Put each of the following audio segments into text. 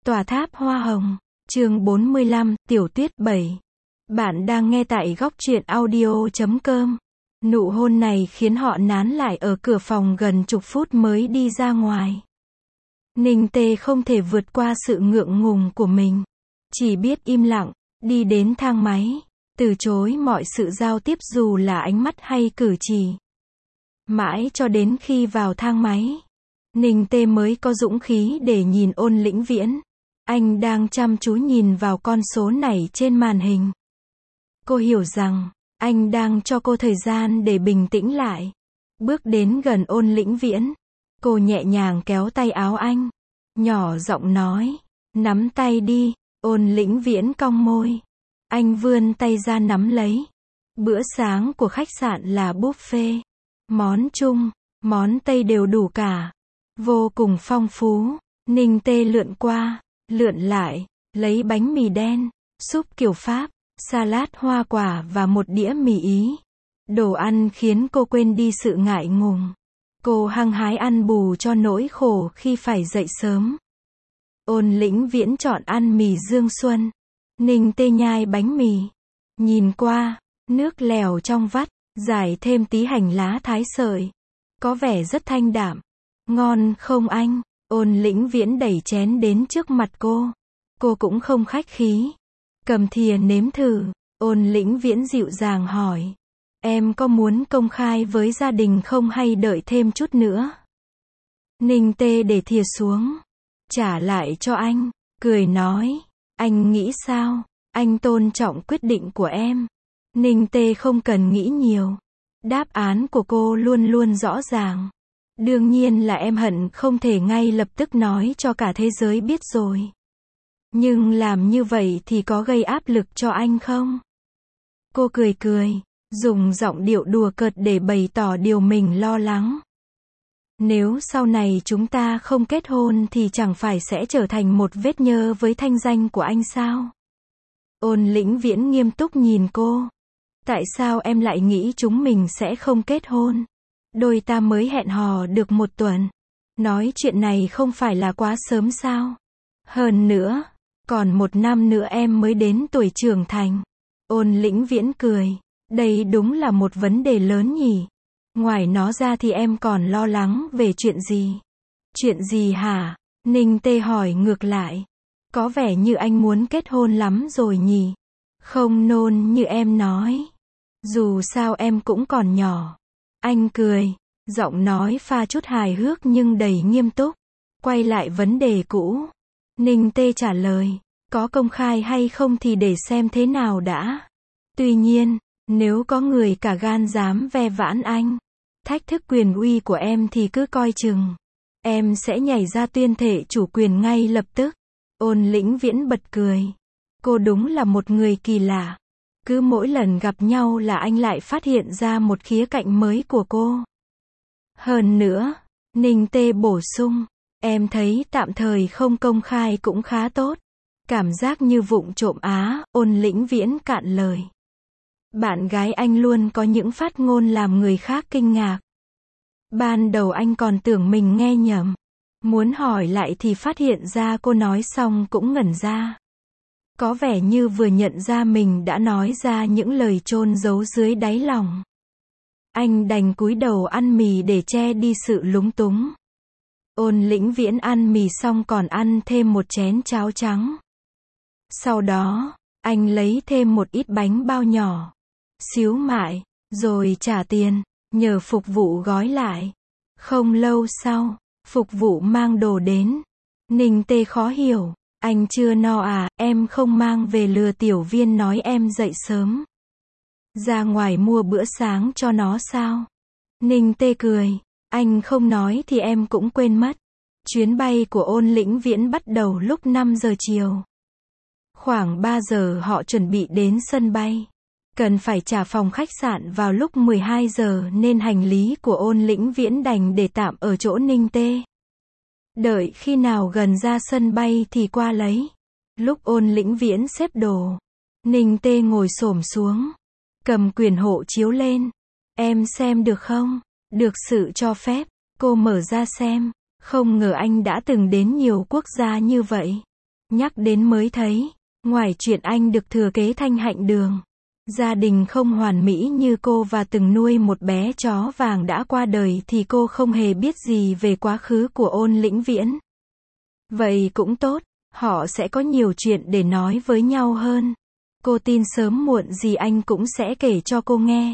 Tòa tháp hoa hồng, chương 45, Tiểu Tuyết 7. Bạn đang nghe tại góc truyện audio.com. Nụ hôn này khiến họ nán lại ở cửa phòng gần chục phút mới đi ra ngoài. Ninh Tê không thể vượt qua sự ngượng ngùng của mình. Chỉ biết im lặng, đi đến thang máy, từ chối mọi sự giao tiếp dù là ánh mắt hay cử chỉ. Mãi cho đến khi vào thang máy, Ninh Tê mới có dũng khí để nhìn Ôn Lĩnh Viễn. Anh đang chăm chú nhìn vào con số này trên màn hình. Cô hiểu rằng, anh đang cho cô thời gian để bình tĩnh lại. Bước đến gần Ôn Lĩnh Viễn, cô nhẹ nhàng kéo tay áo anh, nhỏ giọng nói, nắm tay đi. Ôn Lĩnh Viễn cong môi. Anh vươn tay ra nắm lấy. Bữa sáng của khách sạn là buffet. Món Trung, món Tây đều đủ cả. Vô cùng phong phú. Ninh Tê lượn qua, lượn lại, lấy bánh mì đen, súp kiểu Pháp, salad hoa quả và một đĩa mì Ý. Đồ ăn khiến cô quên đi sự ngại ngùng. Cô hăng hái ăn bù cho nỗi khổ khi phải dậy sớm. Ôn Lĩnh Viễn chọn ăn mì Dương Xuân. Ninh Tê nhai bánh mì. Nhìn qua, nước lèo trong vắt, rải thêm tí hành lá thái sợi. Có vẻ rất thanh đạm. Ngon không anh? Ôn Lĩnh Viễn đẩy chén đến trước mặt cô. Cô cũng không khách khí. Cầm thìa nếm thử. Ôn Lĩnh Viễn dịu dàng hỏi. Em có muốn công khai với gia đình không hay đợi thêm chút nữa? Ninh Tê để thìa xuống. Trả lại cho anh. Cười nói. Anh nghĩ sao? Anh tôn trọng quyết định của em. Ninh Tê không cần nghĩ nhiều. Đáp án của cô luôn luôn rõ ràng. Đương nhiên là em hận không thể ngay lập tức nói cho cả thế giới biết rồi. Nhưng làm như vậy thì có gây áp lực cho anh không? Cô cười cười, dùng giọng điệu đùa cợt để bày tỏ điều mình lo lắng. Nếu sau này chúng ta không kết hôn thì chẳng phải sẽ trở thành một vết nhơ với thanh danh của anh sao? Ôn Lĩnh Viễn nghiêm túc nhìn cô. Tại sao em lại nghĩ chúng mình sẽ không kết hôn? Đôi ta mới hẹn hò được 1 tuần. Nói chuyện này không phải là quá sớm sao? Hơn nữa, còn 1 năm nữa em mới đến tuổi trưởng thành. Ôn Lĩnh Viễn cười. Đây đúng là một vấn đề lớn nhỉ? Ngoài nó ra thì em còn lo lắng về chuyện gì? Chuyện gì hả? Ninh Tê hỏi ngược lại. Có vẻ như anh muốn kết hôn lắm rồi nhỉ? Không nôn như em nói. Dù sao em cũng còn nhỏ. Anh cười, giọng nói pha chút hài hước nhưng đầy nghiêm túc. Quay lại vấn đề cũ. Ninh Tê trả lời, có công khai hay không thì để xem thế nào đã. Tuy nhiên, nếu có người cả gan dám ve vãn anh, thách thức quyền uy của em thì cứ coi chừng. Em sẽ nhảy ra tuyên thệ chủ quyền ngay lập tức. Ôn Lĩnh Viễn bật cười. Cô đúng là một người kỳ lạ. Cứ mỗi lần gặp nhau là anh lại phát hiện ra một khía cạnh mới của cô. Hơn nữa, Ninh Tê bổ sung, em thấy tạm thời không công khai cũng khá tốt. Cảm giác như vụng trộm á. Ôn Lĩnh Viễn cạn lời. Bạn gái anh luôn có những phát ngôn làm người khác kinh ngạc. Ban đầu anh còn tưởng mình nghe nhầm. Muốn hỏi lại thì phát hiện ra cô nói xong cũng ngẩn ra. Có vẻ như vừa nhận ra mình đã nói ra những lời chôn giấu dưới đáy lòng. Anh đành cúi đầu ăn mì để che đi sự lúng túng. Ôn Lĩnh Viễn ăn mì xong còn ăn thêm một chén cháo trắng. Sau đó, anh lấy thêm một ít bánh bao nhỏ. Xíu mại, rồi trả tiền, nhờ phục vụ gói lại. Không lâu sau, phục vụ mang đồ đến. Ninh Tê khó hiểu. Anh chưa no à? Em không mang về lừa tiểu viên nói em dậy sớm. Ra ngoài mua bữa sáng cho nó sao? Ninh Tê cười. Anh không nói thì em cũng quên mất. Chuyến bay của Ôn Lĩnh Viễn bắt đầu lúc 5 giờ chiều. Khoảng 3 giờ họ chuẩn bị đến sân bay. Cần phải trả phòng khách sạn vào lúc 12 giờ nên hành lý của Ôn Lĩnh Viễn đành để tạm ở chỗ Ninh Tê. Đợi khi nào gần ra sân bay thì qua lấy. Lúc Ôn Lĩnh Viễn xếp đồ, Ninh Tê ngồi xổm xuống, cầm quyển hộ chiếu lên. Em xem được không? Được sự cho phép, cô mở ra xem. Không ngờ anh đã từng đến nhiều quốc gia như vậy. Nhắc đến mới thấy, ngoài chuyện anh được thừa kế Thanh Hạnh Đường, gia đình không hoàn mỹ như cô và từng nuôi một bé chó vàng đã qua đời thì cô không hề biết gì về quá khứ của Ôn Lĩnh Viễn. Vậy cũng tốt, họ sẽ có nhiều chuyện để nói với nhau hơn. Cô tin sớm muộn gì anh cũng sẽ kể cho cô nghe.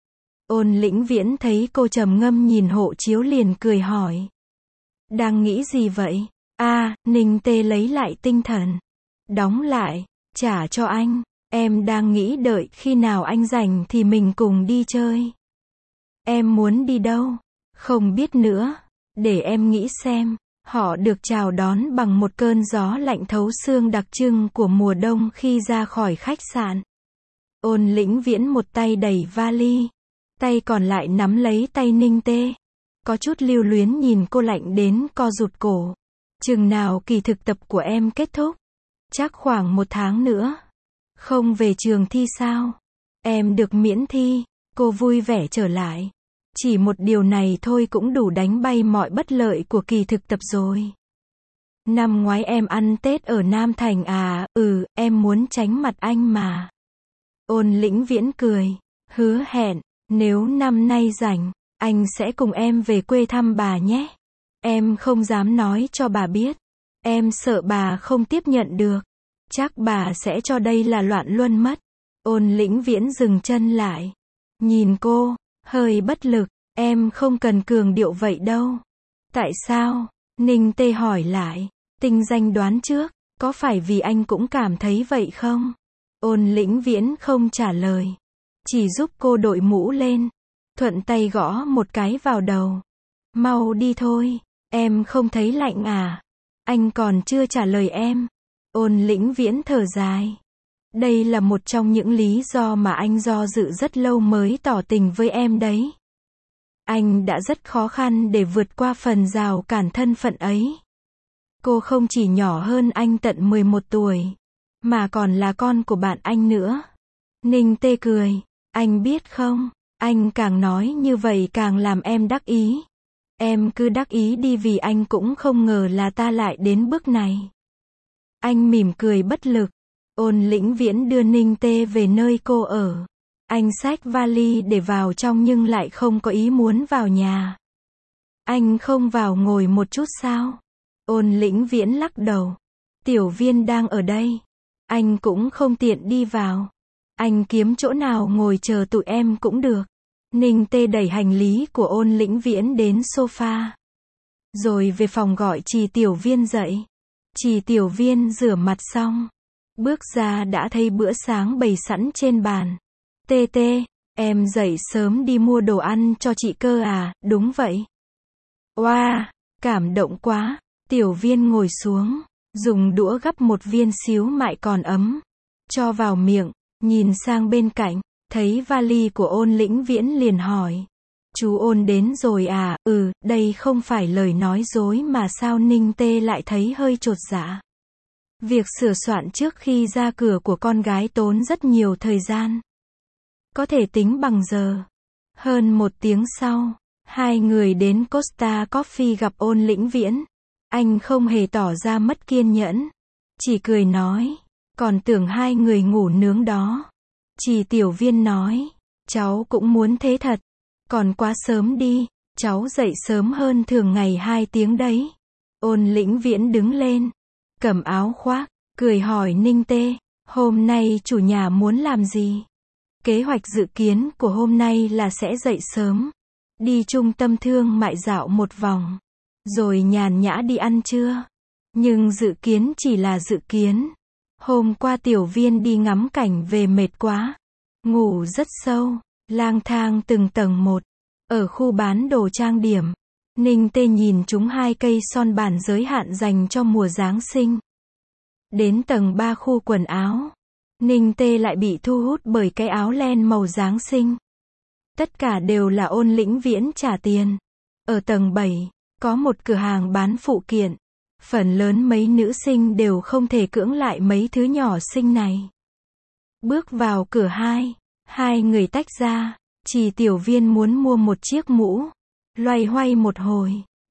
Ôn Lĩnh Viễn thấy cô trầm ngâm nhìn hộ chiếu liền cười hỏi. Đang nghĩ gì vậy? Ninh Tê lấy lại tinh thần. Đóng lại, trả cho anh. Em đang nghĩ đợi khi nào anh rảnh thì mình cùng đi chơi. Em muốn đi đâu? Không biết nữa. Để em nghĩ xem. Họ được chào đón bằng một cơn gió lạnh thấu xương đặc trưng của mùa đông khi ra khỏi khách sạn. Ôn Lĩnh Viễn một tay đẩy vali, tay còn lại nắm lấy tay Ninh Tê. Có chút lưu luyến nhìn cô lạnh đến co rụt cổ. Chừng nào kỳ thực tập của em kết thúc? Chắc khoảng 1 tháng nữa. Không về trường thi sao? Em được miễn thi. Cô vui vẻ trở lại. Chỉ một điều này thôi cũng đủ đánh bay mọi bất lợi của kỳ thực tập rồi. Năm ngoái em ăn Tết ở Nam Thành à? Em muốn tránh mặt anh mà. Ôn Lĩnh Viễn cười. Hứa hẹn, nếu năm nay rảnh, anh sẽ cùng em về quê thăm bà nhé. Em không dám nói cho bà biết. Em sợ bà không tiếp nhận được. Chắc bà sẽ cho đây là loạn luân mất. Ôn Lĩnh Viễn dừng chân lại. Nhìn cô, hơi bất lực. Em không cần cường điệu vậy đâu. Tại sao? Ninh Tê hỏi lại. Tinh danh đoán trước, có phải vì anh cũng cảm thấy vậy không? Ôn Lĩnh Viễn không trả lời. Chỉ giúp cô đội mũ lên. Thuận tay gõ một cái vào đầu. Mau đi thôi. Em không thấy lạnh à? Anh còn chưa trả lời em. Ôn Lĩnh Viễn thở dài. Đây là một trong những lý do mà anh do dự rất lâu mới tỏ tình với em đấy. Anh đã rất khó khăn để vượt qua phần rào cản thân phận ấy. Cô không chỉ nhỏ hơn anh tận 11 tuổi, mà còn là con của bạn anh nữa. Ninh Tê cười. Anh biết không, anh càng nói như vậy càng làm em đắc ý. Em cứ đắc ý đi vì anh cũng không ngờ là ta lại đến bước này. Anh mỉm cười bất lực. Ôn Lĩnh Viễn đưa Ninh Tê về nơi cô ở. Anh xách vali để vào trong nhưng lại không có ý muốn vào nhà. Anh không vào ngồi một chút sao? Ôn Lĩnh Viễn lắc đầu. Tiểu Viên đang ở đây. Anh cũng không tiện đi vào. Anh kiếm chỗ nào ngồi chờ tụi em cũng được. Ninh Tê đẩy hành lý của Ôn Lĩnh Viễn đến sofa. Rồi về phòng gọi Trì Tiểu Viên dậy. Trì Tiểu Viên rửa mặt xong. Bước ra đã thấy bữa sáng bày sẵn trên bàn. Tê Tê, em dậy sớm đi mua đồ ăn cho chị cơ à? Đúng vậy. Wow, cảm động quá. Tiểu Viên ngồi xuống, dùng đũa gắp một viên xíu mại còn ấm, cho vào miệng, nhìn sang bên cạnh, thấy vali của Ôn Lĩnh Viễn liền hỏi. Chú Ôn đến rồi à? Đây không phải lời nói dối mà sao Ninh Tê lại thấy hơi chột dạ. Việc sửa soạn trước khi ra cửa của con gái tốn rất nhiều thời gian. Có thể tính bằng giờ. Hơn 1 tiếng sau, hai người đến Costa Coffee gặp Ôn Lĩnh Viễn. Anh không hề tỏ ra mất kiên nhẫn. Chỉ cười nói. Còn tưởng hai người ngủ nướng đó. Trì Tiểu Viên nói. Cháu cũng muốn thế thật. Còn quá sớm đi. Cháu dậy sớm hơn thường ngày 2 tiếng đấy. Ôn Lĩnh Viễn đứng lên. Cầm áo khoác. Cười hỏi Ninh Tê. Hôm nay chủ nhà muốn làm gì? Kế hoạch dự kiến của hôm nay là sẽ dậy sớm. Đi trung tâm thương mại dạo một vòng. Rồi nhàn nhã đi ăn trưa. Nhưng dự kiến chỉ là dự kiến. Hôm qua Tiểu Viên đi ngắm cảnh về mệt quá. Ngủ rất sâu. Lang thang từng tầng một. Ở khu bán đồ trang điểm. Ninh Tê nhìn trúng 2 cây son bản giới hạn dành cho mùa Giáng sinh. Đến tầng 3 khu quần áo. Ninh Tê lại bị thu hút bởi cái áo len màu Giáng sinh. Tất cả đều là Ôn Lĩnh Viễn trả tiền. Ở tầng 7, có một cửa hàng bán phụ kiện. Phần lớn mấy nữ sinh đều không thể cưỡng lại mấy thứ nhỏ xinh này. Bước vào cửa 2, hai người tách ra. Trì Tiểu Viên muốn mua một chiếc mũ. Loay hoay một hồi,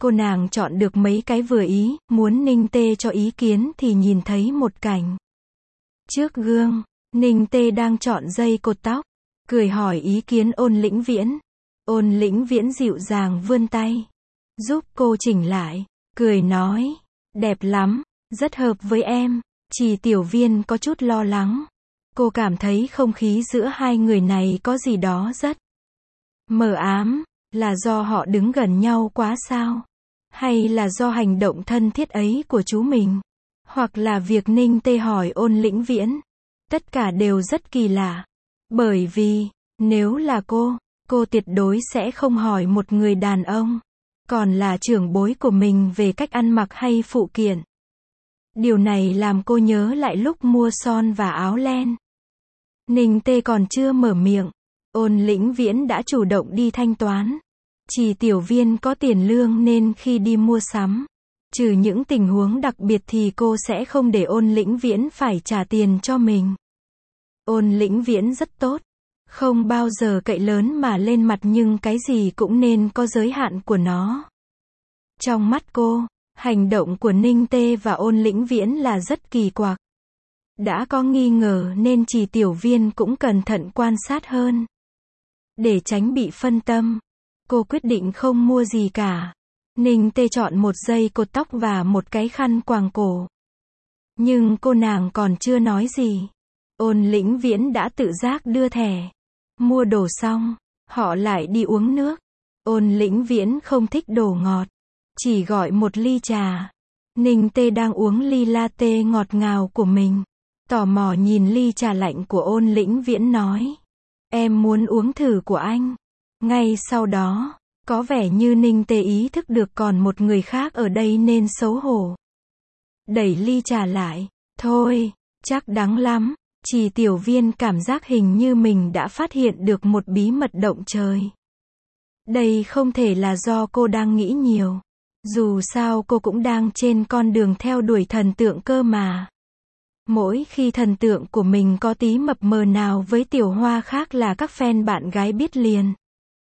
Cô nàng chọn được mấy cái vừa ý, muốn Ninh Tê cho ý kiến thì nhìn thấy một cảnh. Trước gương, Ninh Tê đang chọn dây cột tóc, cười hỏi ý kiến Ôn Lĩnh Viễn. Ôn Lĩnh Viễn dịu dàng vươn tay, giúp cô chỉnh lại, cười nói, đẹp lắm, rất hợp với em. Chỉ Tiểu Viên có chút lo lắng. Cô cảm thấy không khí giữa hai người này có gì đó rất mờ ám, là do họ đứng gần nhau quá sao? Hay là do hành động thân thiết ấy của chú mình? Hoặc là việc Ninh Tê hỏi Ôn Lĩnh Viễn? Tất cả đều rất kỳ lạ. Bởi vì, nếu là cô tuyệt đối sẽ không hỏi một người đàn ông, còn là trưởng bối của mình về cách ăn mặc hay phụ kiện. Điều này làm cô nhớ lại lúc mua son và áo len. Ninh Tê còn chưa mở miệng, Ôn Lĩnh Viễn đã chủ động đi thanh toán. Chỉ Tiểu Viên có tiền lương nên khi đi mua sắm, trừ những tình huống đặc biệt thì cô sẽ không để Ôn Lĩnh Viễn phải trả tiền cho mình. Ôn Lĩnh Viễn rất tốt, không bao giờ cậy lớn mà lên mặt, nhưng cái gì cũng nên có giới hạn của nó. Trong mắt cô, hành động của Ninh Tê và Ôn Lĩnh Viễn là rất kỳ quặc. Đã có nghi ngờ nên Chỉ Tiểu Viên cũng cẩn thận quan sát hơn. Để tránh bị phân tâm, cô quyết định không mua gì cả. Ninh Tê chọn một dây cột tóc và một cái khăn quàng cổ. Nhưng cô nàng còn chưa nói gì, Ôn Lĩnh Viễn đã tự giác đưa thẻ. Mua đồ xong, họ lại đi uống nước. Ôn Lĩnh Viễn không thích đồ ngọt, chỉ gọi một ly trà. Ninh Tê đang uống ly latte ngọt ngào của mình, tò mò nhìn ly trà lạnh của Ôn Lĩnh Viễn nói, em muốn uống thử của anh. Ngay sau đó, có vẻ như Ninh Tê ý thức được còn một người khác ở đây nên xấu hổ. Đẩy ly trà lại, thôi, chắc đắng lắm. Chỉ Tiểu Viên cảm giác hình như mình đã phát hiện được một bí mật động trời. Đây không thể là do cô đang nghĩ nhiều. Dù sao cô cũng đang trên con đường theo đuổi thần tượng cơ mà. Mỗi khi thần tượng của mình có tí mập mờ nào với tiểu hoa khác là các fan bạn gái biết liền.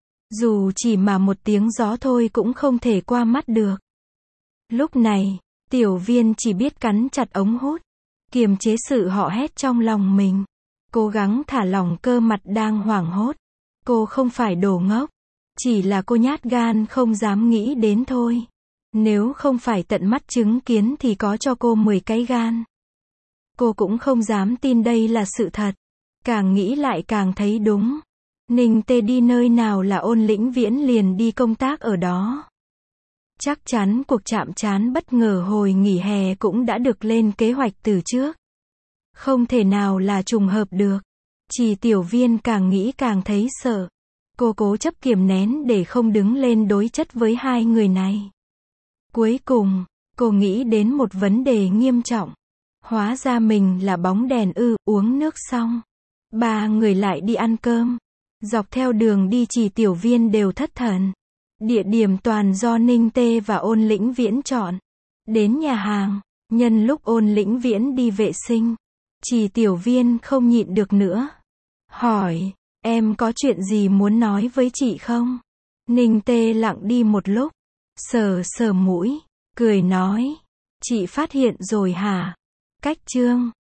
Dù chỉ mà một tiếng gió thôi cũng không thể qua mắt được. Lúc này, Tiểu Viên chỉ biết cắn chặt ống hút, kiềm chế sự hò hét trong lòng mình. Cố gắng thả lỏng cơ mặt đang hoảng hốt. Cô không phải đồ ngốc, chỉ là cô nhát gan không dám nghĩ đến thôi. Nếu không phải tận mắt chứng kiến thì có cho cô 10 cái gan. Cô cũng không dám tin đây là sự thật. Càng nghĩ lại càng thấy đúng. Ninh Tê đi nơi nào là Ôn Lĩnh Viễn liền đi công tác ở đó. Chắc chắn cuộc chạm trán bất ngờ hồi nghỉ hè cũng đã được lên kế hoạch từ trước. Không thể nào là trùng hợp được. Chỉ Tiểu Viên càng nghĩ càng thấy sợ. Cô cố chấp kiềm nén để không đứng lên đối chất với hai người này. Cuối cùng, cô nghĩ đến một vấn đề nghiêm trọng. Hóa ra mình là bóng đèn ư. Uống nước xong, ba người lại đi ăn cơm. Dọc theo đường đi Chỉ Tiểu Viên đều thất thần. Địa điểm toàn do Ninh Tê và Ôn Lĩnh Viễn chọn. Đến nhà hàng, nhân lúc Ôn Lĩnh Viễn đi vệ sinh, Chỉ Tiểu Viên không nhịn được nữa. Hỏi, em có chuyện gì muốn nói với chị không? Ninh Tê lặng đi một lúc, sờ sờ mũi, cười nói, chị phát hiện rồi hả? Cách chương